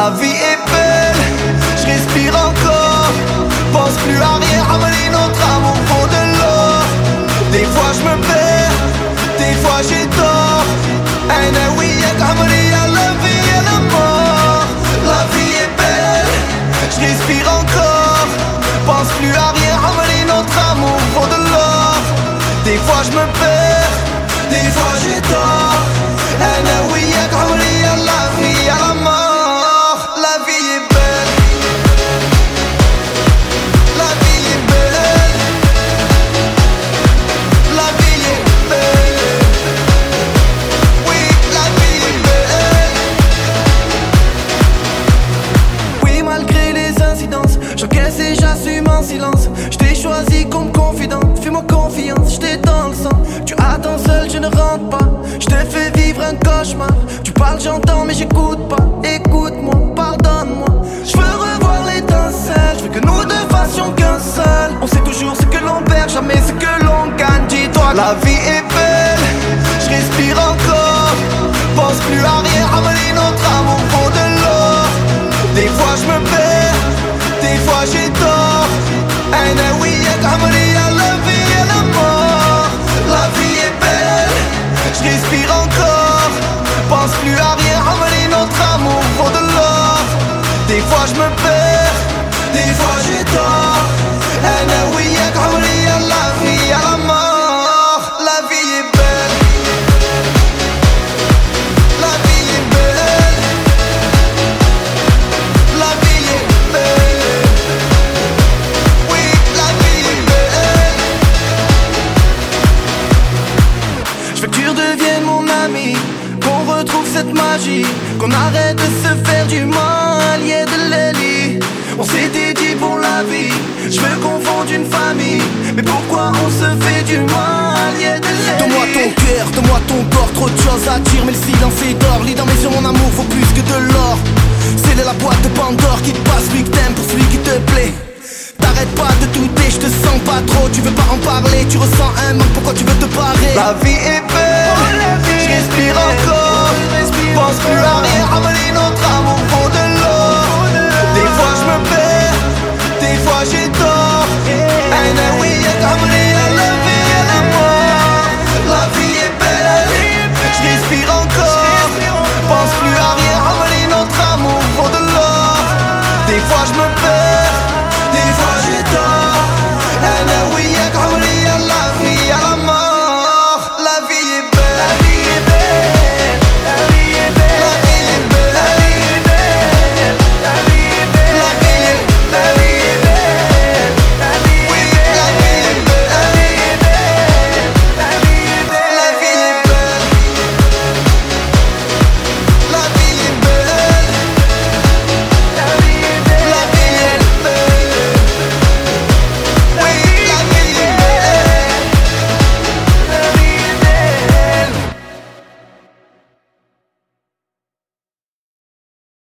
La vie est belle, je respire encore. Pense plus à rien, ramener notre amour vaut de l'or. Des fois je me perds, des fois j'ai tort. Oui, ramener à la vie et la mort. La vie est belle, je respire encore. Pense plus à rien, ramener notre amour vaut de l'or. Des fois je me perds, des fois j'ai tort. Oui, ramener à la vie et à la mort. La vie est belle, la vie est belle, la vie est belle. Oui, la vie est belle. Oui, malgré les incidences, j'encaisse et j'assume en silence. Je t'ai choisi comme confidente, fais-moi confiance, je t'ai dans le sang. Tu attends seul, je ne rentre pas. Je te fais vivre un cauchemar. Tu parles, j'entends, mais j'écoute pas. Écoute-moi, pardonne-moi. Je veux revoir l'étincelle. Je veux que nous deux fassions qu'un seul. On sait toujours ce que l'on perd, jamais ce que l'on gagne. Dis-toi, la vie est belle. Je respire encore. Pense plus à rien, ramener notre amour vaut de l'or. Des fois je me perds, des fois j'ai tort. Oui, ramener à la vie et la mort. La vie est belle, je respire encore. Pense plus à rien, ramener notre amour vaut de l'or. Des fois je me perds, des fois j'ai tort. Oui, ramener à la vie, à la mort. La vie est belle, la vie est belle, la vie est belle. Oui, la vie est belle. Je veux que tu redeviennes mon ami, qu'on retrouve cette magie, qu'on arrête de se faire du mal, yeah, de l'Eli. On s'était dit pour la vie, je veux qu'on fonde une famille. Mais pourquoi on se fait du mal, yeah, de l'Eli. Donne-moi ton cœur, donne-moi ton corps, trop de choses à dire, mais le silence est d'or. Lis dans mes yeux, mon amour vaut plus que de l'or. C'est la boîte de Pandore qui te passe celui que t'aimes pour celui qui te plaît. T'arrêtes pas de douter, je te sens pas trop. Tu veux pas en parler, tu ressens un manque, pourquoi tu veux te barrer? La vie est belle, je respire encore. Pense plus à rien, ramener notre amour.